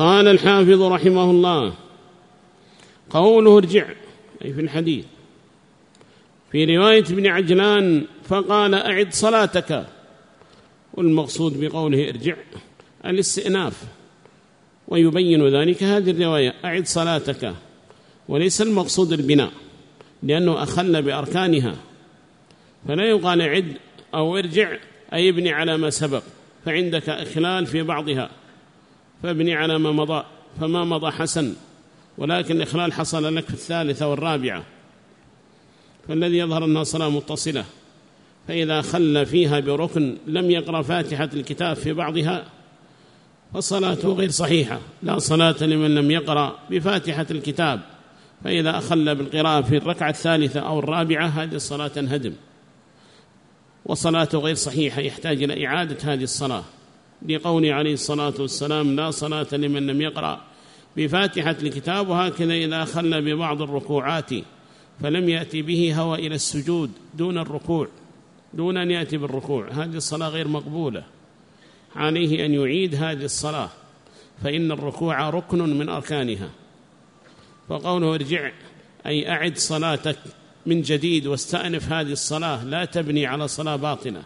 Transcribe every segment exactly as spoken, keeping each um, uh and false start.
قال الحافظ رحمه الله: قوله ارجع أي في الحديث. في رواية ابن عجلان فقال: أعد صلاتك، والمقصود بقوله ارجع الاستئناف، ويبين ذلك هذه الرواية: أعد صلاتك، وليس المقصود البناء، لأنه أخل بأركانها، فلا يقال عد أو ارجع أي ابني على ما سبق، فعندك إخلال في بعضها فابني على ما مضى، فما مضى حسن، ولكن الإخلال حصل لك في الثالثة والرابعة، فالذي يظهر أنها صلاة متصلة، فإذا خل فيها بركن لم يقرأ فاتحة الكتاب في بعضها فصلاته غير صحيحة، لا صلاة لمن لم يقرأ بفاتحة الكتاب، فإذا أخل بالقراءة في الركعة الثالثة أو الرابعة هذه الصلاة تنهدم وصلاته غير صحيحة، يحتاج إلى إعادة هذه الصلاة، لقوله عليه الصلاة والسلام: لا صلاة لمن لم يقرأ بفاتحة الكتاب. وهكذا إذا أخل ببعض الركوعات فلم يأتي به هو إلى السجود دون الركوع، دون أن يأتي بالركوع، هذه الصلاة غير مقبولة، عليه أن يعيد هذه الصلاة، فإن الركوع ركن من أركانها. فقوله ارجع أي أعد صلاتك من جديد واستأنف هذه الصلاة، لا تبني على صلاة باطنة.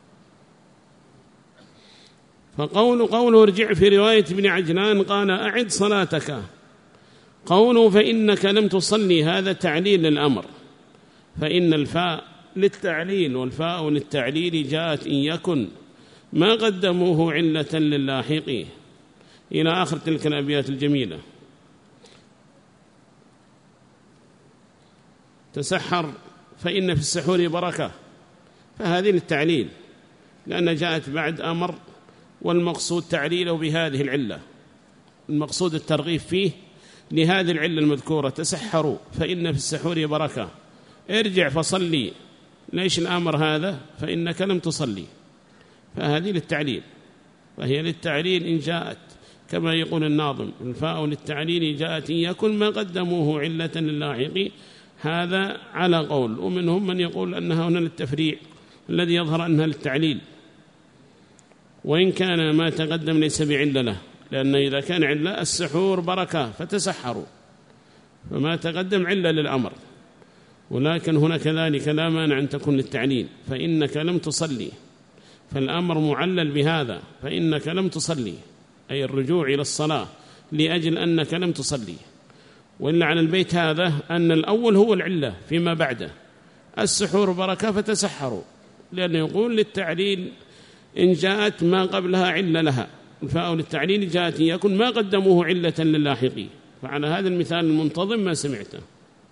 فقول قوله ارجع في رواية ابن عجلان قال: أعد صلاتك. قوله فإنك لم تصلي هذا تعليل للأمر، فإن الفاء للتعليل والفاء للتعليل جاءت إن يكن ما قدموه علة للاحقين، إلى آخر تلك الأبيات الجميلة. تسحر فإن في السحور بركة، فهذه للتعليل لأن جاءت بعد أمر، والمقصود تعليله بهذه العلة، المقصود الترغيب فيه لهذه العلة المذكورة: تسحروا فإن في السحور بركة، ارجع فصلي. ليش الأمر هذا؟ فإنك لم تصلي، فهذه للتعليل، وهي للتعليل إن جاءت كما يقول الناظم: الفاء للتعليل جاءت إن يكن ما قدموه علة للاحق. هذا على قول، ومنهم من يقول أنها هنا للتفريع، الذي يظهر أنها للتعليل، وإن كان ما تقدم ليس بعلة له، لأن إذا كان علة السحور بركة فتسحروا، فما تقدم علة للأمر، ولكن هنا كذلك لا مانع أن تكون للتعليل، فإنك لم تصلي، فالأمر معلل بهذا، فإنك لم تصلي أي الرجوع إلى الصلاة لأجل أنك لم تصلي. وإلا على البيت هذا أن الأول هو العلة فيما بعده، السحور بركة فتسحروا، لأنه يقول للتعليل إن جاءت ما قبلها علة لها، الفاء للتعليل جاءت يكن ما قدموه علة للاحقين، فعلى هذا المثال المنتظم ما سمعته.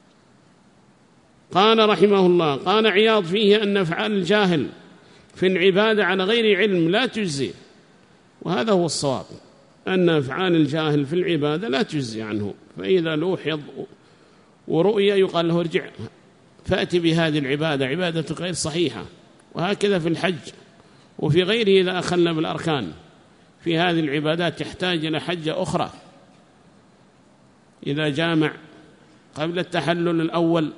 قال رحمه الله: قال عياض فيه أن أفعال الجاهل في العبادة على غير علم لا تجزي، وهذا هو الصواب، أن أفعال الجاهل في العبادة لا تجزي عنه، فإذا لوحظ ورؤية يقال له ارجع فأتي بهذه العبادة، عبادة غير صحيحة. وهكذا في الحج وفي غيره إذا أخل بالأركان في هذه العبادات يحتاج إلى حجة أخرى، إذا جامع قبل التحلل الأول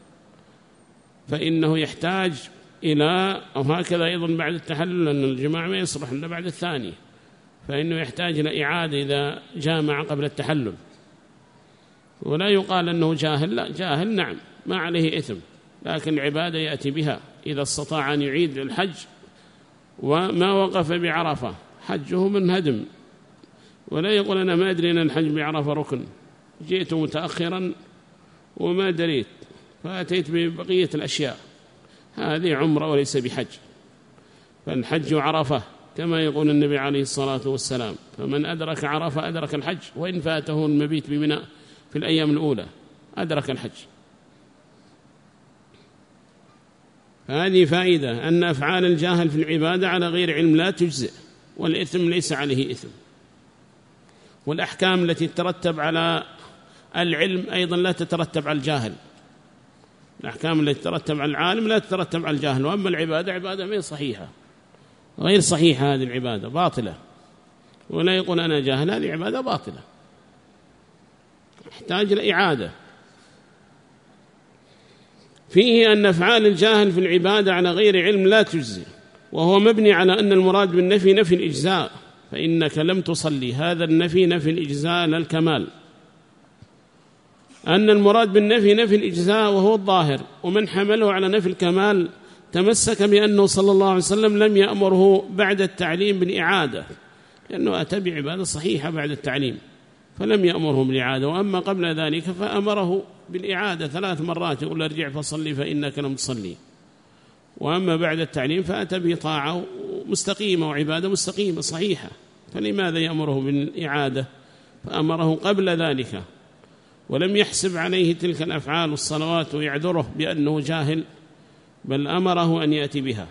فإنه يحتاج إلى، أو هكذا أيضا بعد التحلل، لأن الجماع ما يصلح إلا بعد الثاني، فإنه يحتاج إلى إعادة إذا جامع قبل التحلل. ولا يقال أنه جاهل، لا، جاهل نعم ما عليه إثم، لكن العبادة يأتي بها إذا استطاع أن يعيد الحج وما وقف بعرفة حجه من هدم، ولا يقول أنا ما أدري أن الحج بعرفة ركن، جئت متأخرا وما دريت فأتيت ببقية الأشياء، هذه عمرة وليس بحج. فالحج عرفة كما يقول النبي عليه الصلاة والسلام: فمن أدرك عرفة أدرك الحج، وإن فاته المبيت بمنى في الأيام الأولى أدرك الحج. هذه فائدة أن أفعال الجاهل في العبادة على غير علم لا تجزئ، والإثم ليس عليه إثم، والأحكام التي تترتب على العلم أيضا لا تترتب على الجاهل، الأحكام التي تترتب على العالم لا تترتب على الجاهل. وأما العبادة عبادة غير صحيحة، غير صحيحة، هذه العبادة باطلة، ولا يقول أنا جاهل، هذه عبادة باطلة يحتاج لإعادة. فيه أن أفعال الجاهل في العبادة على غير علم لا تجزي، وهو مبني على أن المراد بالنفي نفي الإجزاء، فإنك لم تصلي. هذا النفي نفي الإجزاء لا الكمال، أن المراد بالنفي نفي الإجزاء وهو الظاهر، ومن حمله على نفي الكمال تمسك بأنه صلى الله عليه وسلم لم يأمره بعد التعليم بالإعادة، لأنه أتى بعبادة صحيحة بعد التعليم فلم يأمره بالإعادة، وأما قبل ذلك فأمره بالإعادة ثلاث مرات، يقول ارجع فصلي فإنك لم تصلي. وأما بعد التعليم فأتى بطاعة مستقيمة وعبادة مستقيمة صحيحة، فلماذا يأمره بالإعادة؟ فأمره قبل ذلك ولم يحسب عليه تلك الأفعال والصلوات ويعذره بأنه جاهل، بل أمره أن يأتي بها.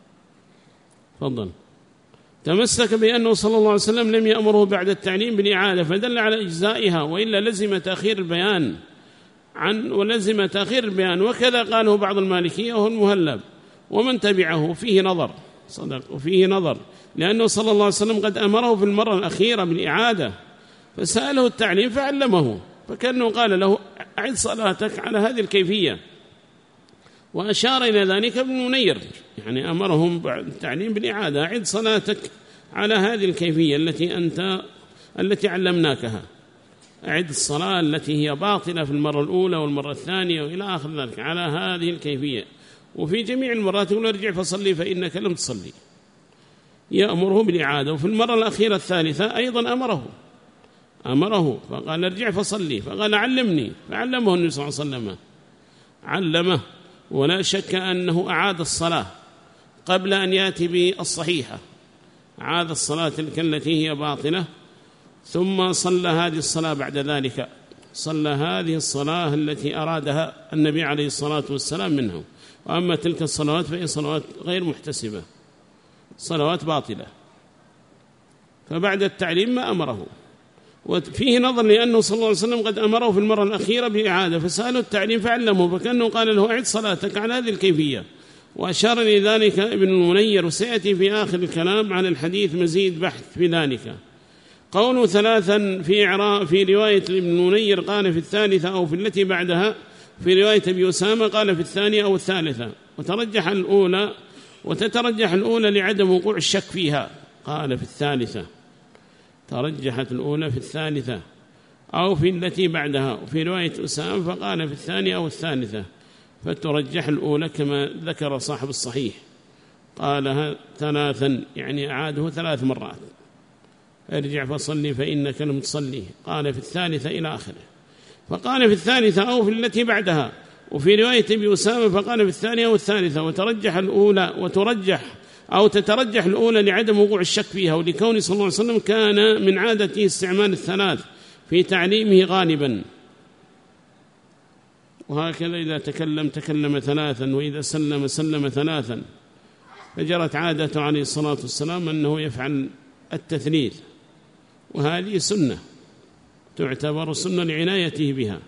تفضل. تمسك بأنه صلى الله عليه وسلم لم يأمره بعد التعليم بالإعادة فدل على إجزائها، وإلا لزم تأخير البيان عن ولزم تأخير البيان، وكذا قاله بعض المالكية وهو المهلب ومن تبعه فيه نظر، صدق وفيه نظر، لأنه صلى الله عليه وسلم قد أمره في المرة الأخيرة بالإعادة فسأله التعليم فعلمه، فكأنه قال له أعد صلاتك على هذه الكيفية، وأشار إلى ذلك ابن منير، يعني أمرهم بعد التعليم بالإعادة أعد صلاتك على هذه الكيفية التي أنت التي علمناكها، أعد الصلاة التي هي باطلة في المرة الأولى والمرة الثانية وإلى آخر ذلك على هذه الكيفية. وفي جميع المرات يقول ارجع فصلي فإنك لم تصلي، يأمره بالإعادة. وفي المرة الأخيرة الثالثة أيضا أمره أمره فقال ارجع فصلي، فقال علمني، فعلمه النبي صلى الله عليه وسلم، علمه. ولا شك أنه أعاد الصلاة قبل أن يأتي بالصحيحة، أعاد الصلاة تلك التي هي باطلة ثم صلى هذه الصلاة بعد ذلك، صلى هذه الصلاة التي أرادها النبي عليه الصلاة والسلام منه. وأما تلك الصلوات فهي صلوات غير محتسبة، صلوات باطلة، فبعد التعليم ما أمره. وفيه نظر لأنه صلى الله عليه وسلم قد أمره في المرة الأخيرة بإعادة فسأله التعليم فعلمه، فكأنه قال له أعد صلاتك على هذه الكيفية. وأشار لذلك ابن المنير، وسيأتي في آخر الكلام عن الحديث مزيد بحث في ذلك. قوله ثلاثا في إعراء في رواية ابن المنير قال في الثالثة أو في التي بعدها، في رواية أبي أسامة قال في الثانية أو الثالثة، وترجح الأولى وتترجح الأولى لعدم وقوع الشك فيها، قال في الثالثة، ترجحت الأولى في الثالثة أو في التي بعدها، وفي رواية أسامة فقال في الثانية أو الثالثة، فترجح الأولى كما ذكر صاحب الصحيح، قالها ثلاثا يعني أعاده ثلاث مرات، ارجع فصلي فإنك لم تصلي، قال في الثالثة إلى آخره. فقال في الثالثة أو في التي بعدها، وفي رواية أبي أسامة فقال في الثانية والثالثة، وترجح الأولى وترجح أو تترجح الأولى لعدم وقوع الشك فيها، ولكون صلى الله عليه وسلم كان من عادته استعمال الثلاث في تعليمه غالبا، وهكذا إذا تكلم تكلم ثلاثا، وإذا سلم سلم ثلاثا، فجرت عادته عليه الصلاة والسلام أنه يفعل التثليث، وهذه سنة تعتبر سنة لعنايته بها.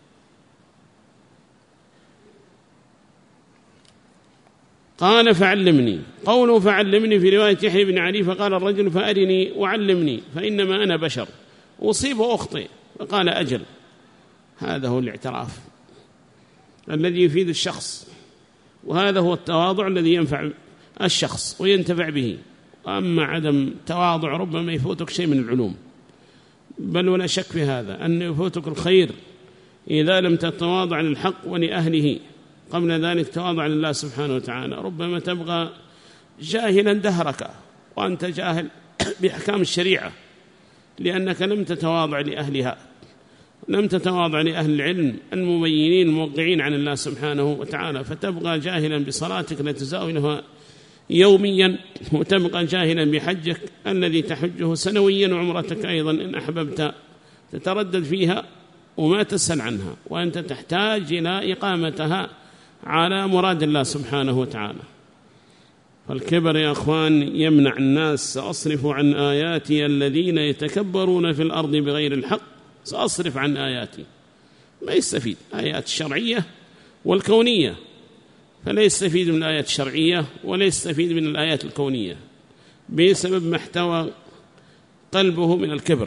قال فعلمني، قوله فعلمني في رواية يحيى بن علي فقال الرجل فأرني وعلمني فإنما أنا بشر أصيب وأخطئ، فقال أجل. هذا هو الاعتراف الذي يفيد الشخص، وهذا هو التواضع الذي ينفع الشخص وينتفع به. أما عدم تواضع ربما يفوتك شيء من العلوم، بل ولا شك في هذا أن يفوتك الخير إذا لم تتواضع للحق ولأهله قبل ذلك تواضع لله سبحانه وتعالى. ربما تبغى جاهلا دهرك وأنت جاهل بأحكام الشريعة، لأنك لم تتواضع لأهلها، لم تتواضع لأهل العلم المبينين الموقعين عن الله سبحانه وتعالى، فتبقى جاهلا بصلاتك لا تزاولها يوميا، وتبقى جاهلا بحجك الذي تحجه سنويا، وعمرتك أيضا إن أحببت تتردد فيها وما تسأل عنها، وأنت تحتاج إلى إقامتها على مراد الله سبحانه وتعالى. فالكبر يا أخوان يمنع الناس. سأصرف عن آياتي الذين يتكبرون في الأرض بغير الحق، سأصرف عن آياتي، ما يستفيد آيات الشرعية والكونية، فلا يستفيد من الآيات الشرعية ولا يستفيد من الآيات الكونية بسبب ما احتوى قلبه من الكبر.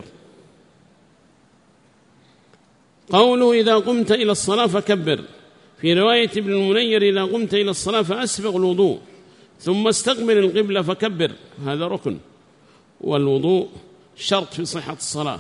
قوله إذا قمت إلى الصلاة فكبر، في رواية ابن المنير إذا قمت إلى الصلاة فأسبغ الوضوء ثم استقبل القبلة فكبر، هذا ركن. والوضوء شرط في صحة الصلاة،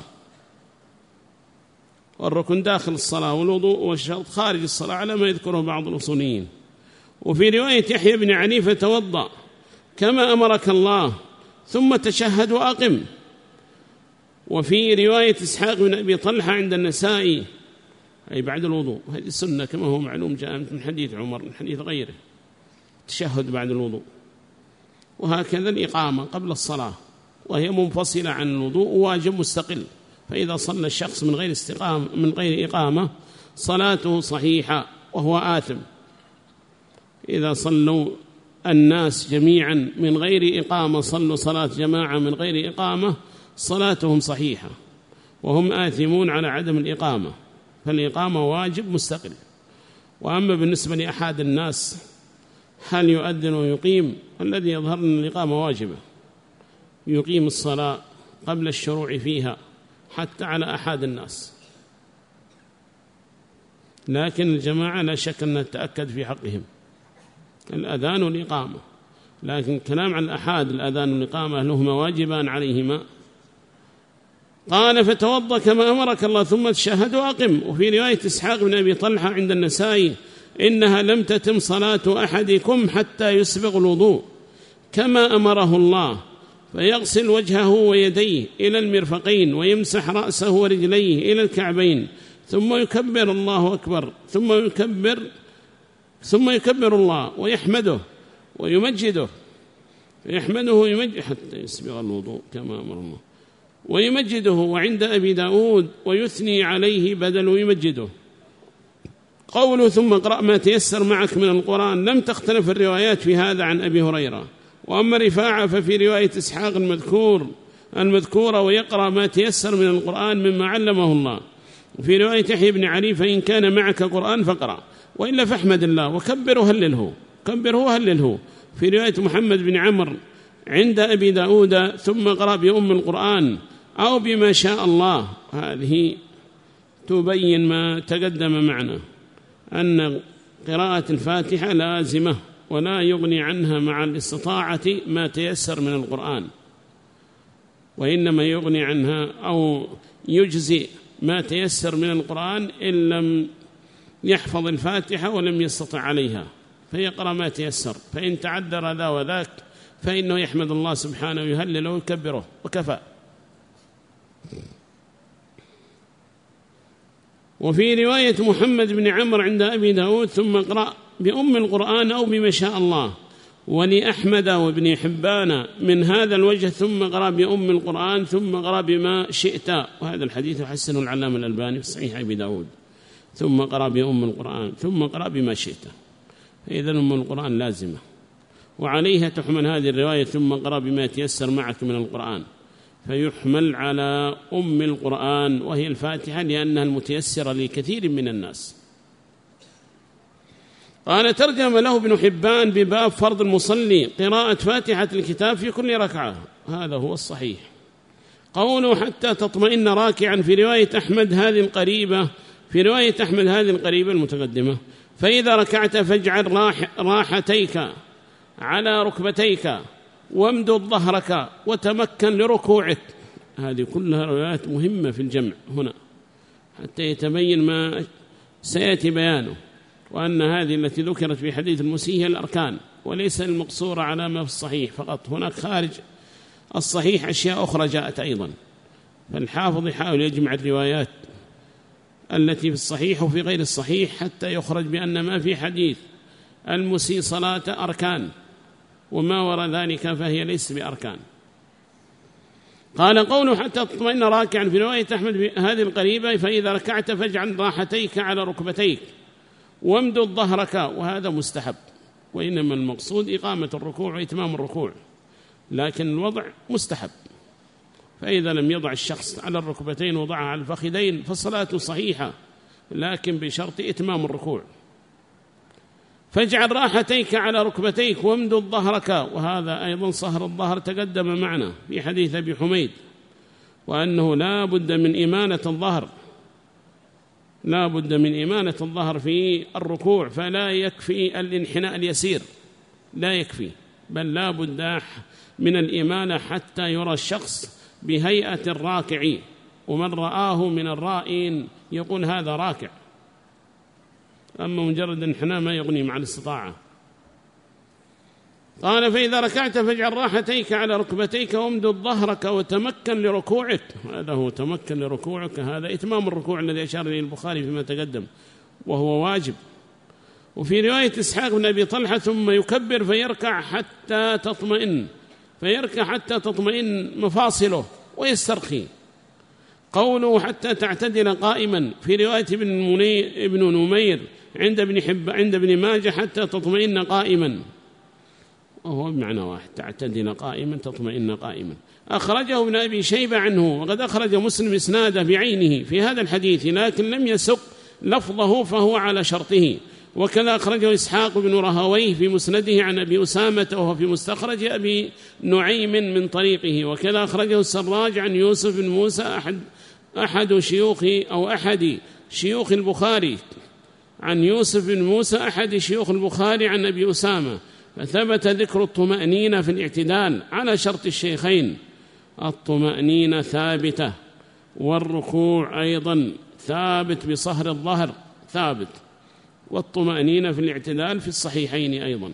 والركن داخل الصلاة، والوضوء والشرط خارج الصلاة على ما يذكره بعض الأصوليين. وفي رواية يحيى بن علي فتوضأ كما أمرك الله ثم تشهد وأقم. وفي رواية إسحاق بن أبي طلحة عند النسائي أي بعد الوضوء، هذه السنة كما هو معلوم جاء من حديث عمر من حديث غيره، تشهد بعد الوضوء. وهكذا الإقامة قبل الصلاة وهي منفصلة عن الوضوء واجب مستقل، فإذا صلى الشخص من غير استقامة من غير إقامة صلاته صحيحة وهو آثم. إذا صلوا الناس جميعا من غير إقامة صلوا صلاة جماعة من غير إقامة صلاتهم صحيحة وهم آثمون على عدم الإقامة، فالإقامة واجب مستقل. وأما بالنسبة لأحد الناس هل يؤذن ويقيم؟ الذي يظهر أن الإقامة واجبة، يقيم الصلاة قبل الشروع فيها حتى على أحد الناس، لكن الجماعة لا شك أن نتأكد في حقهم الأذان والإقامة، لكن كلام عن الأحاد الأذان والإقامة هل هما واجبان عليهما؟ قال فتوضأ كما أمرك الله ثم تشهد وأقم. وفي رواية إسحاق بن أبي طلحة عند النسائي إنها لم تتم صلاة أحدكم حتى يسبغ الوضوء كما أمره الله، فيغسل وجهه ويديه إلى المرفقين ويمسح رأسه ورجليه إلى الكعبين ثم يكبر الله أكبر ثم يكبر ثم يكبر الله ويحمده ويمجده يحمده ويمجد حتى يسبغ الوضوء كما أمر الله ويمجده. وعند أبي داود ويثني عليه بدل ويمجده. قوله ثم اقرأ ما تيسر معك من القرآن لم تختلف الروايات في هذا عن أبي هريرة. وأما رفاعة ففي رواية إسحاق المذكور المذكورة ويقرأ ما تيسر من القرآن مما علمه الله. وفي رواية يحيى بن علي فإن كان معك قرآن فاقرأ وإلا فاحمد الله وكبره هلله كبره هلله. في رواية محمد بن عمرو عند أبي داود ثم اقرأ بأم القرآن أو بما شاء الله. هذه تبين ما تقدم معنا أن قراءة الفاتحة لازمة ولا يغني عنها مع الاستطاعة ما تيسر من القرآن، وإنما يغني عنها أو يجزي ما تيسر من القرآن إن لم يحفظ الفاتحة ولم يستطع عليها فيقرأ ما تيسر، فإن تعذر ذا وذاك فإنه يحمد الله سبحانه ويهلل ويكبره وكفى. وفي رواية محمد بن عمرو عند أبي داود ثم اقرأ بأم القرآن أو بما شاء الله. ولأحمد وابن حبان من هذا الوجه ثم اقرأ بأم القرآن ثم اقرأ بما شئت. وهذا الحديث يحسنه العلامة الألباني في صحيح أبي داود ثم اقرأ بأم القرآن ثم اقرأ بما شئت. فإذا أم القرآن لازمة وعليها تحمل هذه الرواية ثم اقرأ بما تيسر معك من القرآن، فيحمل على أم القرآن وهي الفاتحة لأنها المتيسرة لكثير من الناس. قال ترجم له ابن حبان بباب فرض المصلي قراءة فاتحة الكتاب في كل ركعة، هذا هو الصحيح. قوله حتى تطمئن راكعا في رواية أحمد هذه القريبة في رواية أحمد هذه القريبة المتقدمة فإذا ركعت فاجعل راح راحتيك على ركبتيك وامدد ظهرك وتمكن لركوعك. هذه كلها روايات مهمة في الجمع هنا حتى يتبين ما سيأتي بيانه، وأن هذه التي ذكرت في حديث المسيء هي الأركان وليس المقصورة على ما في الصحيح فقط، هناك خارج الصحيح أشياء أخرى جاءت أيضا. فالحافظ يحاول يجمع الروايات التي في الصحيح وفي غير الصحيح حتى يخرج بأن ما في حديث المسيء صلاة أركان وما وراء ذلك فهي ليس بأركان. قال قوله حتى تطمئن راكعا في رواية أحمد هذه القريبة فإذا ركعت فاجعل راحتيك على ركبتيك وامدد ظهرك، وهذا مستحب، وإنما المقصود إقامة الركوع وإتمام الركوع، لكن الوضع مستحب. فإذا لم يضع الشخص على الركبتين وضعها على الفخذين فالصلاة صحيحة لكن بشرط إتمام الركوع. فاجعل راحتيك على ركبتيك وامدد ظهرك، وهذا أيضا صهر الظهر تقدم معنا في حديث أبي حميد، وأنه لا بد من إمانة الظهر لا بد من إمانة الظهر في الركوع، فلا يكفي الانحناء اليسير، لا يكفي، بل لا بد من الإمالة حتى يرى الشخص بهيئة الراكع، ومن رآه من الرائين يقول هذا راكع، أما مجرد انحناء ما يغني مع الاستطاعة. قال فإذا ركعت فاجعل راحتيك على ركبتيك وامدد ظهرك وتمكن لركوعك. هذا هو تمكن لركوعك، هذا إتمام الركوع الذي أشار إليه البخاري فيما تقدم وهو واجب. وفي رواية إسحاق بن أبي طلحة ثم يكبر فيركع حتى تطمئن، فيركع حتى تطمئن مفاصله ويسترخي. قوله حتى تعتدل قائما في رواية ابن, ابن نمير عند ابن, حب عند ابن ماجه حتى تطمئن قائما، وهو بمعنى واحد، تعتدل قائما تطمئن قائما. أخرجه ابن أبي شيبة عنه، وقد أخرج مسلم إسناده بعينه في هذا الحديث لكن لم يسق لفظه فهو على شرطه. وكذا أخرجه إسحاق بن رهويه في مسنده عن أبي أسامة وهو في مستخرج أبي نعيم من طريقه. وكذا أخرجه السراج عن يوسف بن موسى أحد, أحد شيوخ أو أحد شيوخ البخاري عن يوسف بن موسى أحد شيوخ البخاري عن أبي أسامة، فثبت ذكر الطمأنينة في الاعتدال على شرط الشيخين. الطمأنينة ثابتة، والركوع أيضا ثابت بصهر الظهر ثابت، والطمأنينة في الاعتدال في الصحيحين أيضا.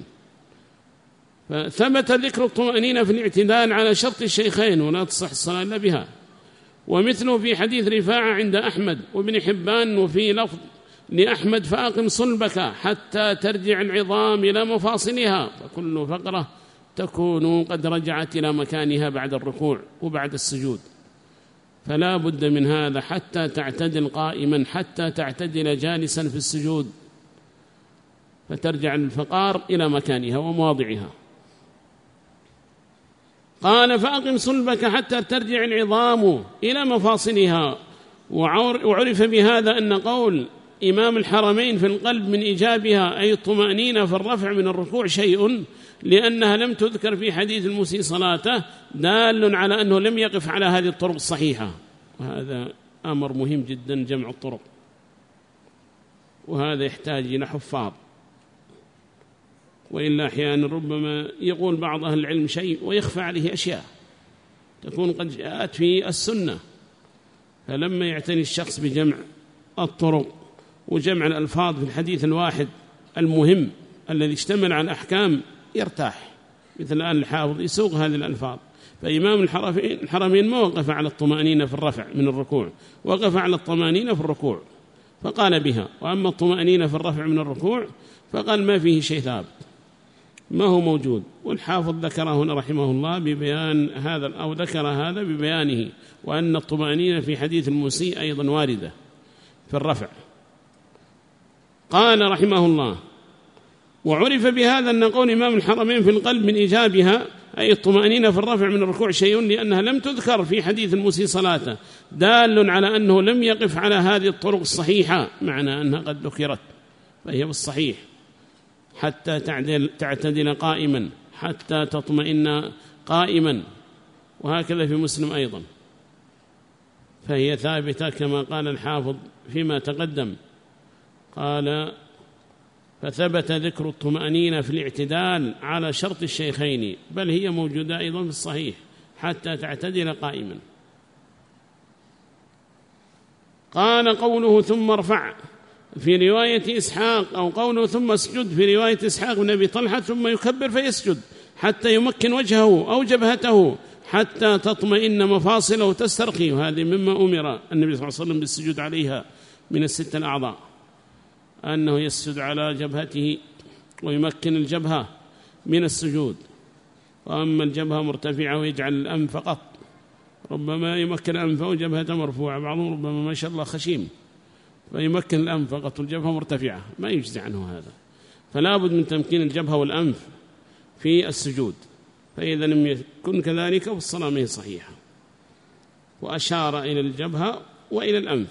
فثبت ذكر الطمأنينة في الاعتدال على شرط الشيخين ولا تصح الصلاة إلا بها. ومثله في حديث رفاعة عند أحمد وابن حبان وفي لفظ لأحمد فأقم صلبك حتى ترجع العظام إلى مفاصلها، فكل فقرة تكون قد رجعت إلى مكانها بعد الركوع وبعد السجود. فلا بد من هذا حتى تعتدل قائما، حتى تعتدل جالسا في السجود، فترجع الفقار إلى مكانها ومواضعها. قال فأقم صلبك حتى ترجع العظام إلى مفاصلها. وعرف بهذا أن قول إمام الحرمين في القلب من إيجابها أي الطمأنينة في الرفع من الركوع شيء، لأنها لم تذكر في حديث المسيء صلاته، دال على أنه لم يقف على هذه الطرق الصحيحة. وهذا أمر مهم جدا جمع الطرق، وهذا يحتاج إلى حفاظ، وإلا أحيانا ربما يقول بعض أهل العلم شيء ويخفى عليه أشياء تكون قد جاءت في السنة. فلما يعتني الشخص بجمع الطرق وجمع الألفاظ في الحديث الواحد المهم الذي اشتمل على الأحكام يرتاح. مثل الآن الحافظ يسوق هذه الألفاظ، فإمام الحرمين ما وقف على الطمأنينة في الرفع من الركوع، وقف على الطمأنينة في الركوع فقال بها. وأما الطمأنينة في الرفع من الركوع فقال ما فيه شيء ثابت، ما هو موجود. والحافظ ذكر هنا رحمه الله ببيان هذا، أو ذكر هذا ببيانه، وأن الطمأنينة في حديث المسيء أيضا واردة في الرفع. قال رحمه الله وعرف بهذا أن قول إمام الحرمين في القلب من إيجابها أي الطمأنينة في الرفع من الركوع شيء، لأنها لم تذكر في حديث المسيء صلاته، دال على أنه لم يقف على هذه الطرق الصحيحة، معنى أنها قد ذكرت فهي بالصحيح. حتى تعدل تعتدل قائما، حتى تطمئن قائما، وهكذا في مسلم أيضا، فهي ثابتة كما قال الحافظ فيما تقدم. قال فثبت ذكر الطمأنينة في الاعتدال على شرط الشيخين، بل هي موجودة أيضا في الصحيح حتى تعتدل قائما. قال قوله ثم ارفع في رواية إسحاق، أو قوله ثم اسجد في رواية إسحاق بن أبي طلحة ثم يكبر فيسجد حتى يمكن وجهه أو جبهته حتى تطمئن مفاصله تسترخي. وهذه مما أمر النبي صلى الله عليه وسلم بالسجود عليها من الست الأعضاء، أنه يسجد على جبهته ويمكن الجبهة من السجود. وأما الجبهة مرتفعة ويجعل الأنف فقط، ربما يمكن أنفه وجبهته مرفوعة، بعضهم ربما ما شاء الله خشيم فيمكن الأنف فقط والجبهة مرتفعة، ما يجزي عنه هذا. فلا بد من تمكين الجبهة والأنف في السجود، فإذا لم يكن كذلك فالصلاة ما هي صحيحة. وأشار إلى الجبهة وإلى الأنف.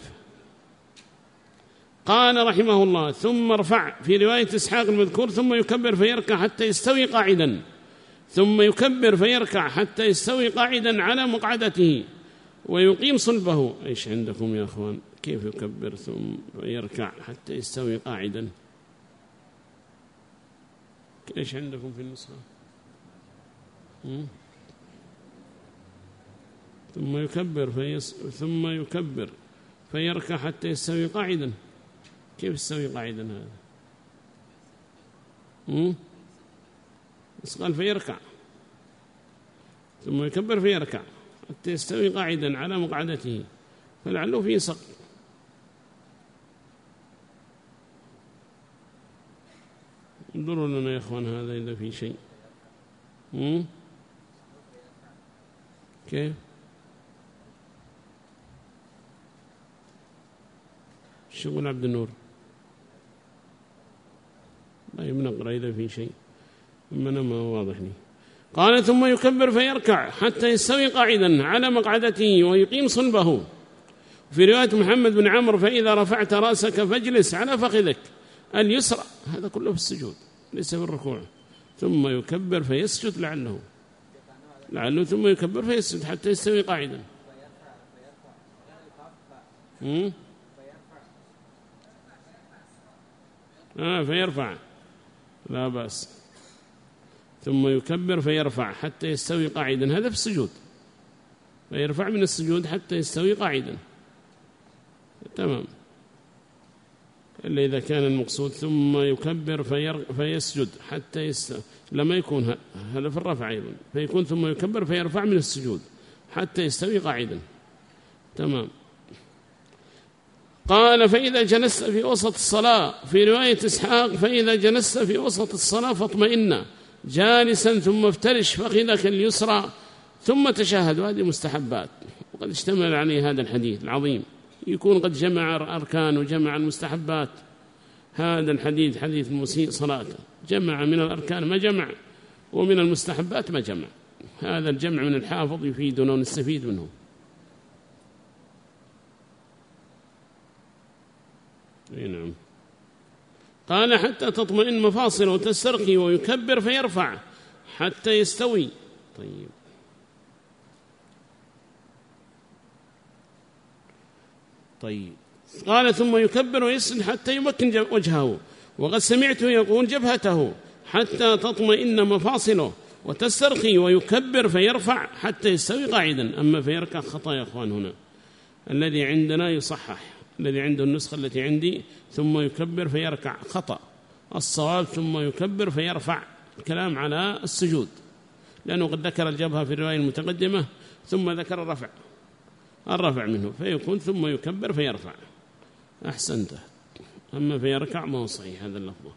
قال رحمه الله ثم ارفع في رواية إسحاق المذكور ثم يكبر فيركع حتى يستوي قاعدا، ثم يكبر فيركع حتى يستوي قاعدا على مقعدته ويقيم صلبه. إيش عندكم يا أخوان؟ كيف يكبر ثم يركع حتى يستوي قاعدا؟ إيش عندكم في النسخة؟ ثم يكبر فيس ثم يكبر فيركع حتى يستوي قاعدا. كيف يستوي قاعدا هذا؟ مم؟ بس قال فيركع ثم يكبر فيركع حتى يستوي قاعدا على مقعدته، فلعله في سقط. انظروا لنا يا إخوان هذا إذا في شيء. مم؟ كيف؟ شغل عبد النور. طيب نقرأ إذا في شيء، أما أنا ما واضح لي. قال ثم يكبر فيركع حتى يستوي قاعدا على مقعدته ويقيم صلبه. في رواية محمد بن عمرو فإذا رفعت رأسك فاجلس على فخذك اليسرى. هذا كله في السجود ليس في الركوع. ثم يكبر فيسجد لعله لعله ثم يكبر فيسجد حتى يستوي قاعدا. مم؟ آه فيرفع لا بأس. ثم يكبر فيرفع حتى يستوي قاعدا، هذا في السجود. فيرفع من السجود حتى يستوي قاعدا، تمام. إلا إذا كان المقصود ثم يكبر فيسجد حتى يستوي، لما يكون هذا في الرفع أيضا، فيكون ثم يكبر فيرفع من السجود حتى يستوي قاعدا، تمام. قال فإذا جلست في وسط الصلاة، في رواية إسحاق فإذا جلست في وسط الصلاة فاطمئن جالسا ثم افترش فخذك اليسرى ثم تشهد. وهذه مستحبات، وقد اشتمل عليه هذا الحديث العظيم، يكون قد جمع الأركان وجمع المستحبات. هذا الحديث حديث المسيء صلاته، جمع من الأركان ما جمع، ومن المستحبات ما جمع. هذا الجمع من الحافظ يفيدنا ونستفيد منه. نعم. قال حتى تطمئن مفاصله وتسترخي ويكبر فيرفع حتى يستوي. طيب طيب قال ثم يكبر ويسجد حتى يمكن وجهه، وقد سمعته يقول جبهته حتى تطمئن مفاصله وتسترخي ويكبر فيرفع حتى يستوي قاعدا. أما فيركع خطأ يا أخوان، هنا الذي عندنا يصحح، الذي عنده النسخة التي عندي ثم يكبر فيركع خطأ. الصواب ثم يكبر فيرفع، الكلام على السجود، لأنه قد ذكر الجبهة في الرواية المتقدمة ثم ذكر الرفع الرفع منه، فيكون ثم يكبر فيرفع. أحسنت. أما فيركع ما هو صحيح هذا اللفظ.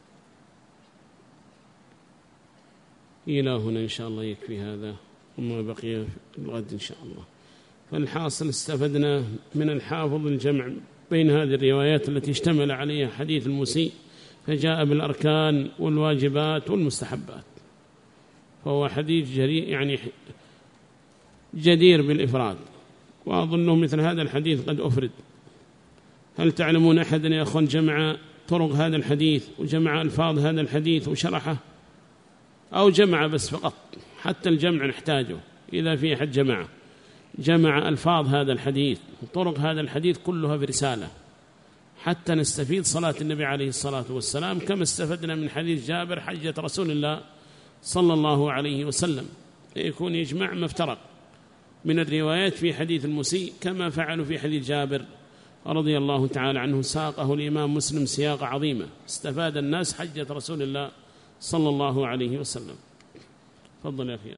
إلى هنا إن شاء الله يكفي هذا، وما بقي في الغد إن شاء الله. فالحاصل استفدنا من الحافظ الجمع بين هذه الروايات التي اشتمل عليها حديث المسيء، فجاء بالأركان والواجبات والمستحبات، فهو حديث جريء يعني جدير بالإفراد. وأظنه مثل هذا الحديث قد أفرد. هل تعلمون أحدا يا أخوان جمع طرق هذا الحديث وجمع ألفاظ هذا الحديث وشرحه، أو جمع بس فقط؟ حتى الجمع نحتاجه إذا في أحد جمع جمع ألفاظ هذا الحديث وطرق هذا الحديث كلها برسالة، حتى نستفيد صلاة النبي عليه الصلاة والسلام كما استفدنا من حديث جابر حجة رسول الله صلى الله عليه وسلم. يكون يجمع ما افترق من الروايات في حديث المسيء كما فعلوا في حديث جابر رضي الله تعالى عنه، ساقه الإمام مسلم سياق عظيمة، استفاد الناس حجة رسول الله صلى الله عليه وسلم. تفضل يا أخي.